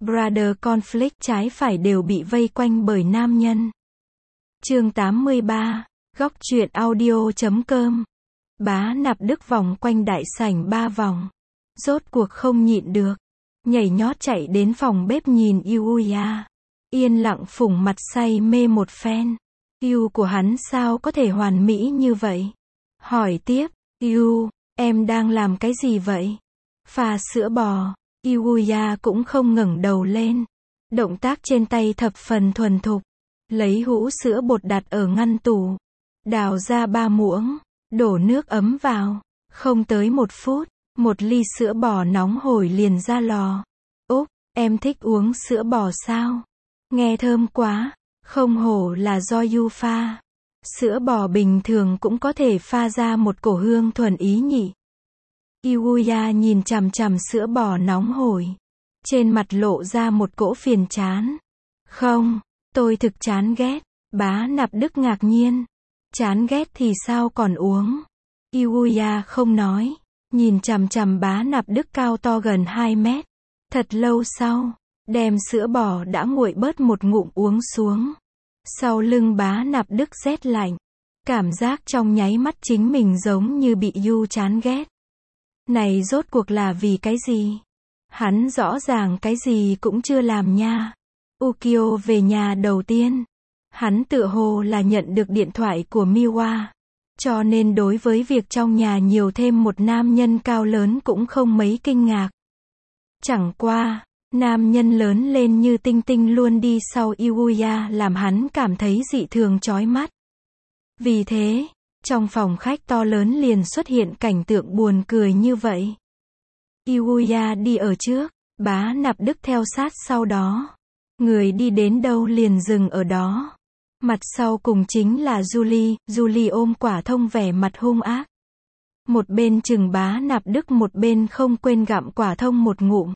Brother conflict trái phải đều bị vây quanh bởi nam nhân. Chương 83, góc truyện audio.com. Bá Nạp Đức vòng quanh đại sảnh 3 vòng. Rốt cuộc không nhịn được. Nhảy nhót chạy đến phòng bếp nhìn Yuya. Yên lặng phủng mặt say mê một phen. Yu của hắn sao có thể hoàn mỹ như vậy? Hỏi tiếp, Yu, em đang làm cái gì vậy? Pha sữa bò. Yuya cũng không ngẩng đầu lên. Động tác trên tay thập phần thuần thục. Lấy hũ sữa bột đặt ở ngăn tủ. Đào ra 3 muỗng. Đổ nước ấm vào. Không tới 1 phút. Một ly sữa bò nóng hổi liền ra lò. Úc, em thích uống sữa bò sao? Nghe thơm quá. Không hổ là do Yu pha. Sữa bò bình thường cũng có thể pha ra một cổ hương thuần ý nhỉ. Yuya nhìn chằm chằm sữa bò nóng hổi. Trên mặt lộ ra một cỗ phiền chán. Không, tôi thực chán ghét. Bá Nạp Đức ngạc nhiên. Chán ghét thì sao còn uống? Yuya không nói. Nhìn chằm chằm Bá Nạp Đức cao to gần 2 mét. Thật lâu sau, đem sữa bò đã nguội bớt một ngụm uống xuống. Sau lưng Bá Nạp Đức rét lạnh. Cảm giác trong nháy mắt chính mình giống như bị Yu chán ghét. Này rốt cuộc là vì cái gì? Hắn rõ ràng cái gì cũng chưa làm nha. Ukyo về nhà đầu tiên. Hắn tựa hồ là nhận được điện thoại của Miwa. Cho nên đối với việc trong nhà nhiều thêm một nam nhân cao lớn cũng không mấy kinh ngạc. Chẳng qua, nam nhân lớn lên như tinh tinh luôn đi sau Yuya làm hắn cảm thấy dị thường chói mắt. Vì thế, trong phòng khách to lớn liền xuất hiện cảnh tượng buồn cười như vậy. Yuya đi ở trước, Bá Nạp Đức theo sát sau đó. Người đi đến đâu liền dừng ở đó. Mặt sau cùng chính là Julie ôm quả thông vẻ mặt hung ác. Một bên chừng Bá Nạp Đức một bên không quên gặm quả thông một ngụm.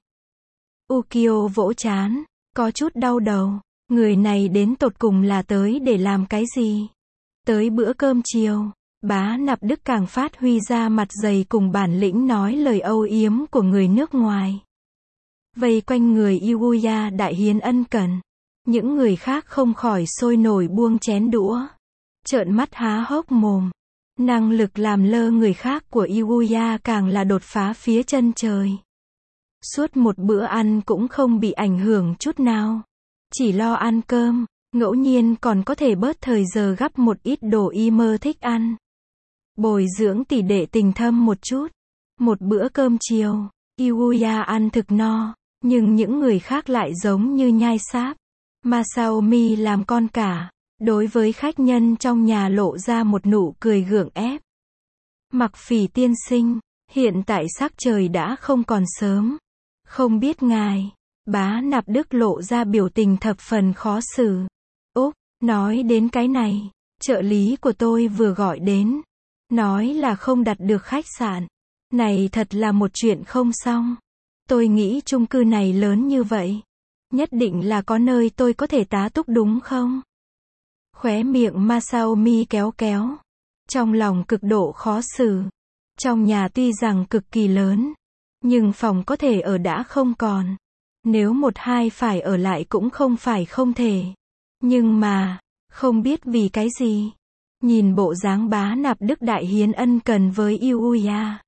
Ukyo vỗ trán, có chút đau đầu. Người này đến tột cùng là tới để làm cái gì? Tới bữa cơm chiều, Bá Nạp Đức càng phát huy ra mặt dày cùng bản lĩnh nói lời âu yếm của người nước ngoài. Vây quanh người Yuya đại hiến ân cần. Những người khác không khỏi sôi nổi buông chén đũa. Trợn mắt há hốc mồm. Năng lực làm lơ người khác của Yuya càng là đột phá phía chân trời. Suốt một bữa ăn cũng không bị ảnh hưởng chút nào. Chỉ lo ăn cơm, ngẫu nhiên còn có thể bớt thời giờ gắp một ít đồ y mơ thích ăn. Bồi dưỡng tỷ đệ tình thâm một chút. Một bữa cơm chiều, Yuya ăn thực no, nhưng những người khác lại giống như nhai sáp. Masaomi làm con cả, đối với khách nhân trong nhà lộ ra một nụ cười gượng ép. Mặc Phỉ tiên sinh, hiện tại sắc trời đã không còn sớm. Không biết ngài, Bá Nạp Đức lộ ra biểu tình thập phần khó xử. Úc, nói đến cái này, trợ lý của tôi vừa gọi đến. Nói là không đặt được khách sạn. Này thật là một chuyện không xong. Tôi nghĩ chung cư này lớn như vậy. Nhất định là có nơi tôi có thể tá túc đúng không? Khóe miệng Masaomi kéo kéo. Trong lòng cực độ khó xử. Trong nhà tuy rằng cực kỳ lớn. Nhưng phòng có thể ở đã không còn. Nếu 1-2 phải ở lại cũng không phải không thể. Nhưng mà, không biết vì cái gì. Nhìn bộ dáng Bá Nạp Đức đại hiến ân cần với Yuya.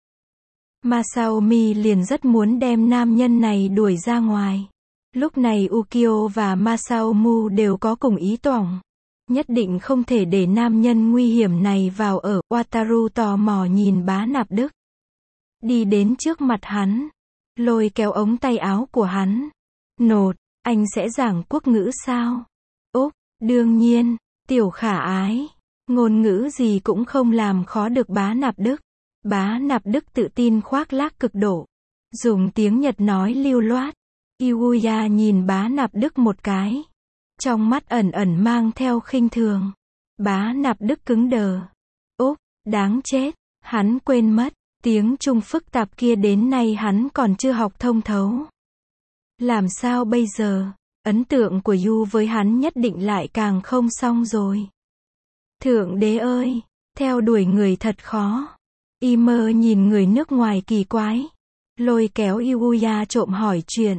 Masaomi liền rất muốn đem nam nhân này đuổi ra ngoài. Lúc này Ukyo và Masaomu đều có cùng ý tưởng. Nhất định không thể để nam nhân nguy hiểm này vào ở. Wataru tò mò nhìn Bá Nạp Đức. Đi đến trước mặt hắn. Lôi kéo ống tay áo của hắn. Nột, anh sẽ giảng quốc ngữ sao? Úc, đương nhiên, tiểu khả ái. Ngôn ngữ gì cũng không làm khó được Bá Nạp Đức. Bá Nạp Đức tự tin khoác lác cực độ. Dùng tiếng Nhật nói lưu loát. Yuya nhìn Bá Nạp Đức một cái. Trong mắt ẩn ẩn mang theo khinh thường. Bá Nạp Đức cứng đờ. Úc, đáng chết. Hắn quên mất. Tiếng Trung phức tạp kia đến nay hắn còn chưa học thông thấu. Làm sao bây giờ? Ấn tượng của Yu với hắn nhất định lại càng không xong rồi. Thượng đế ơi, theo đuổi người thật khó. Imer nhìn người nước ngoài kỳ quái. Lôi kéo Yuya trộm hỏi chuyện.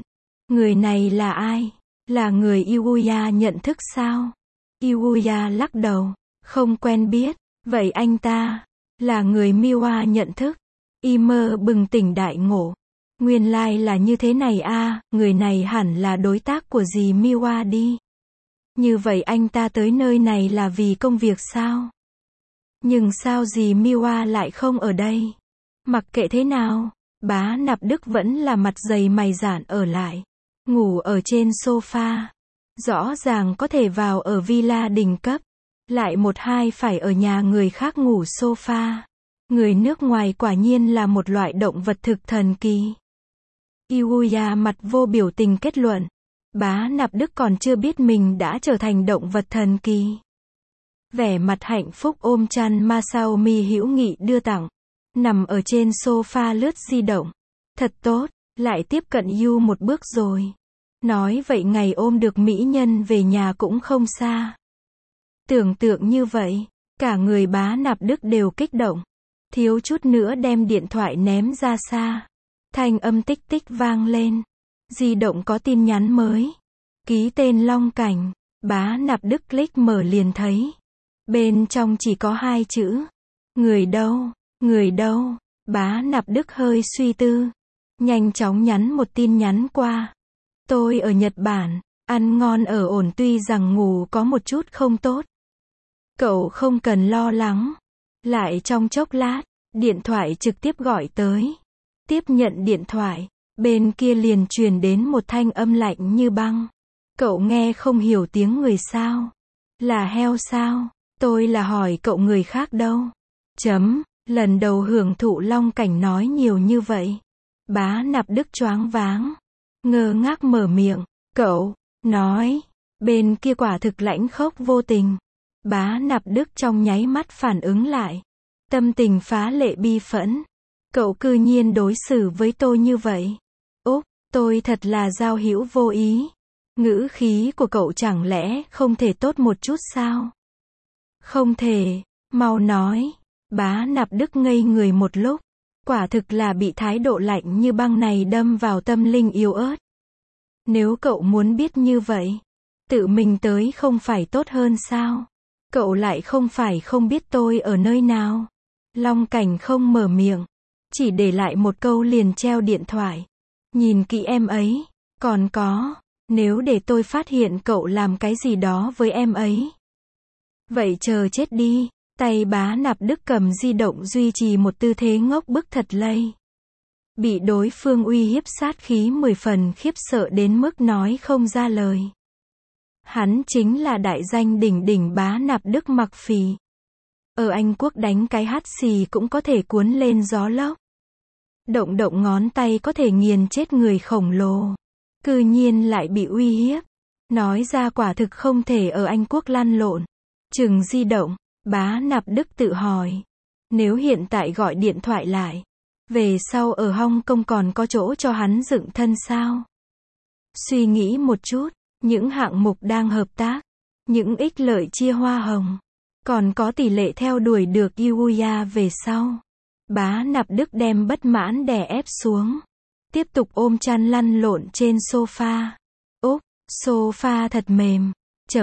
Người này là ai? Là người Yuya nhận thức sao? Yuya lắc đầu. Không quen biết. Vậy anh ta là người Miwa nhận thức. Imer bừng tỉnh đại ngộ. Nguyên lai là như thế này a, người này hẳn là đối tác của dì Miwa đi. Như vậy anh ta tới nơi này là vì công việc sao? Nhưng sao dì Miwa lại không ở đây? Mặc kệ thế nào, bá Nạp Đức vẫn là mặt dày mày dạn ở lại. Ngủ ở trên sofa. Rõ ràng có thể vào ở villa đỉnh cấp. Lại một hai phải ở nhà người khác ngủ sofa. Người nước ngoài quả nhiên là một loại động vật thực thần kỳ. Yuya mặt vô biểu tình kết luận. Bá Nạp Đức còn chưa biết mình đã trở thành động vật thần kỳ. Vẻ mặt hạnh phúc ôm chăn Masaomi hữu nghị đưa tặng. Nằm ở trên sofa lướt di động. Thật tốt, lại tiếp cận Yu một bước rồi. Nói vậy ngày ôm được mỹ nhân về nhà cũng không xa. Tưởng tượng như vậy, cả người bá Nạp Đức đều kích động. Thiếu chút nữa đem điện thoại ném ra xa. Thanh âm tích tích vang lên. Di động có tin nhắn mới. Ký tên Long Cảnh. Bá Nạp Đức click mở liền thấy. Bên trong chỉ có 2 chữ. Người đâu? Người đâu? Bá Nạp Đức hơi suy tư. Nhanh chóng nhắn một tin nhắn qua. Tôi ở Nhật Bản. Ăn ngon ở ổn tuy rằng ngủ có một chút không tốt. Cậu không cần lo lắng. Lại trong chốc lát, điện thoại trực tiếp gọi tới. Tiếp nhận điện thoại, bên kia liền truyền đến một thanh âm lạnh như băng. Cậu nghe không hiểu tiếng người sao? Là heo sao? Tôi là hỏi cậu người khác đâu? Lần đầu hưởng thụ Long Cảnh nói nhiều như vậy. Bá Nạp Đức choáng váng. Ngơ ngác mở miệng. Cậu, nói. Bên kia quả thực lãnh khốc vô tình. Bá Nạp Đức trong nháy mắt phản ứng lại. Tâm tình phá lệ bi phẫn. Cậu cư nhiên đối xử với tôi như vậy. Úp, tôi thật là giao hữu vô ý. Ngữ khí của cậu chẳng lẽ không thể tốt một chút sao? Không thể, mau nói. Bá Nạp Đức ngây người một lúc. Quả thực là bị thái độ lạnh như băng này đâm vào tâm linh yếu ớt. Nếu cậu muốn biết như vậy, tự mình tới không phải tốt hơn sao? Cậu lại không phải không biết tôi ở nơi nào. Long Cảnh không mở miệng. Chỉ để lại một câu liền treo điện thoại. Nhìn kỹ em ấy. Còn có, nếu để tôi phát hiện cậu làm cái gì đó với em ấy. Vậy chờ chết đi. Tay bá Nạp Đức cầm di động duy trì một tư thế ngốc bức thật lây. Bị đối phương uy hiếp sát khí 10 phần khiếp sợ đến mức nói không ra lời. Hắn chính là đại danh đỉnh đỉnh bá Nạp Đức Mặc Phì. Ở Anh Quốc đánh cái hắt xì cũng có thể cuốn lên gió lốc. Động động ngón tay có thể nghiền chết người khổng lồ. Cư nhiên lại bị uy hiếp. Nói ra quả thực không thể ở Anh Quốc lăn lộn. Chừng di động, bá Nạp Đức tự hỏi. Nếu hiện tại gọi điện thoại lại, về sau ở Hong Kong còn có chỗ cho hắn dựng thân sao? Suy nghĩ một chút, những hạng mục đang hợp tác, những ích lợi chia hoa hồng, còn có tỷ lệ theo đuổi được Yuya về sau. Bá Nạp Đức đem bất mãn đè ép xuống. Tiếp tục ôm chăn lăn lộn trên sofa. Úp, sofa thật mềm.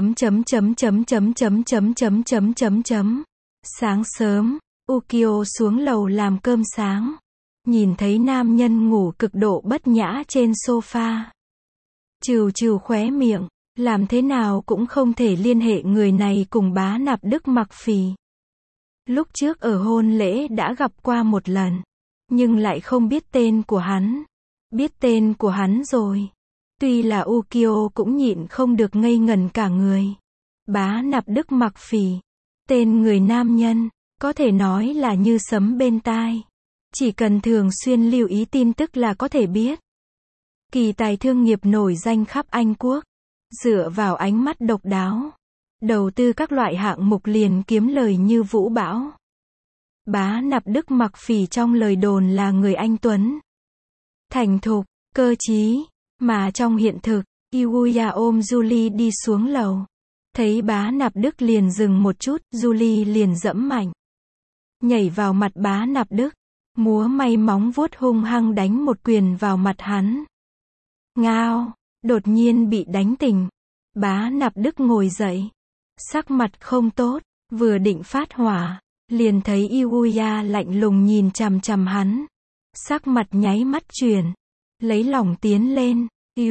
Sáng sớm, Ukio xuống lầu làm cơm sáng. Nhìn thấy nam nhân ngủ cực độ bất nhã trên sofa. Trừ trừ khóe miệng, làm thế nào cũng không thể liên hệ người này cùng bá Nạp Đức Mặc Phì. Lúc trước ở hôn lễ đã gặp qua một lần, nhưng lại không biết tên của hắn. Biết tên của hắn rồi. Tuy là Ukio cũng nhịn không được ngây ngẩn cả người. Bá Nạp Đức Mặc Phì. Tên người nam nhân, có thể nói là như sấm bên tai. Chỉ cần thường xuyên lưu ý tin tức là có thể biết. Kỳ tài thương nghiệp nổi danh khắp Anh Quốc. Dựa vào ánh mắt độc đáo. Đầu tư các loại hạng mục liền kiếm lời như vũ bão. Bá Nạp Đức Mặc Phì trong lời đồn là người anh tuấn. Thành thục, cơ trí. Mà trong hiện thực, Yuya ôm Julie đi xuống lầu. Thấy bá Nạp Đức liền dừng một chút, Julie liền giẫm mạnh. Nhảy vào mặt bá Nạp Đức. Múa may móng vuốt hung hăng đánh một quyền vào mặt hắn. Ngao, đột nhiên bị đánh tỉnh. Bá Nạp Đức ngồi dậy, sắc mặt không tốt, vừa định phát hỏa, liền thấy Yuya lạnh lùng nhìn chằm chằm hắn. Sắc mặt nháy mắt chuyển, lấy lòng tiến lên,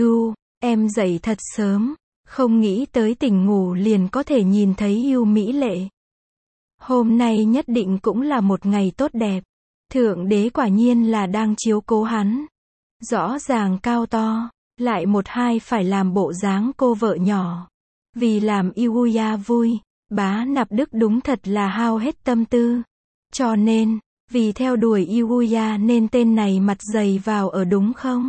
em dậy thật sớm, không nghĩ tới tỉnh ngủ liền có thể nhìn thấy yêu mỹ lệ. Hôm nay nhất định cũng là một ngày tốt đẹp. Thượng đế quả nhiên là đang chiếu cố hắn. Rõ ràng cao to, lại một hai phải làm bộ dáng cô vợ nhỏ. Vì làm Yuya vui, Bá Nạp Đức đúng thật là hao hết tâm tư. Cho nên, vì theo đuổi Yuya nên tên này mặt dày vào ở đúng không?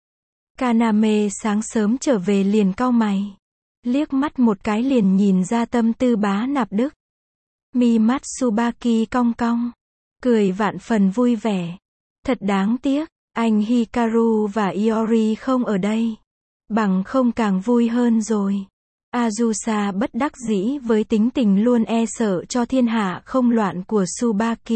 Kaname sáng sớm trở về liền cau mày. Liếc mắt một cái liền nhìn ra tâm tư Bá Nạp Đức. Mi mắt Tsubaki cong cong, cười vạn phần vui vẻ. Thật đáng tiếc, anh Hikaru và Iori không ở đây. Bằng không càng vui hơn rồi. Azusa bất đắc dĩ với tính tình luôn e sợ cho thiên hạ không loạn của Tsubaki.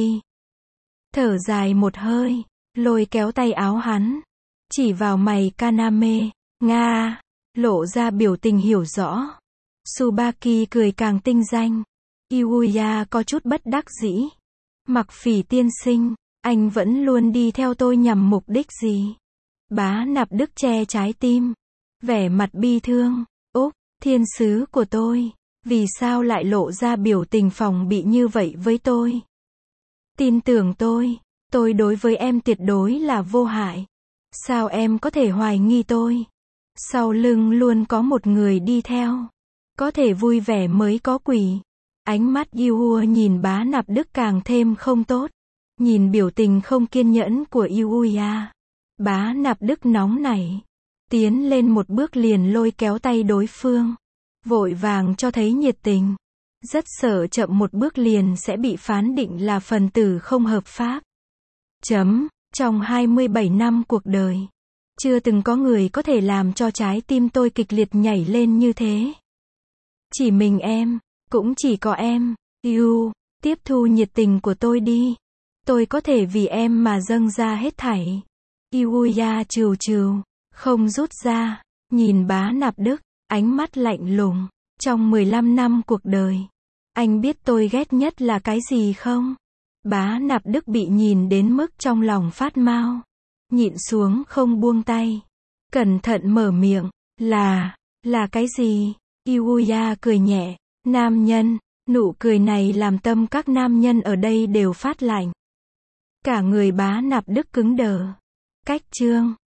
Thở dài một hơi, lôi kéo tay áo hắn, chỉ vào mày Kaname, Nga, lộ ra biểu tình hiểu rõ. Tsubaki cười càng tinh danh. Yuya có chút bất đắc dĩ. Mặc Phỉ tiên sinh, anh vẫn luôn đi theo tôi nhằm mục đích gì? Bá Nạp Đức che trái tim, vẻ mặt bi thương. Úc, thiên sứ của tôi, vì sao lại lộ ra biểu tình phòng bị như vậy với tôi? Tin tưởng tôi đối với em tuyệt đối là vô hại. Sao em có thể hoài nghi tôi? Sau lưng luôn có một người đi theo. Có thể vui vẻ mới có quỷ. Ánh mắt Yuya nhìn Bá Nạp Đức càng thêm không tốt. Nhìn biểu tình không kiên nhẫn của Yuya, Bá Nạp Đức nóng nảy. Tiến lên một bước liền lôi kéo tay đối phương. Vội vàng cho thấy nhiệt tình. Rất sợ chậm một bước liền sẽ bị phán định là phần tử không hợp pháp. Trong 27 năm cuộc đời, chưa từng có người có thể làm cho trái tim tôi kịch liệt nhảy lên như thế. Chỉ mình em, cũng chỉ có em. Tiếp thu nhiệt tình của tôi đi. Tôi có thể vì em mà dâng ra hết thảy. Yuya trừu trừu, không rút ra, nhìn Bá Nạp Đức, ánh mắt lạnh lùng. Trong 15 năm cuộc đời, anh biết tôi ghét nhất là cái gì không? Bá Nạp Đức bị nhìn đến mức trong lòng phát mau. Nhịn xuống không buông tay. Cẩn thận mở miệng. Là cái gì? Yuya cười nhẹ. Nam nhân. Nụ cười này làm tâm các nam nhân ở đây đều phát lạnh. Cả người Bá Nạp Đức cứng đờ. Cách chương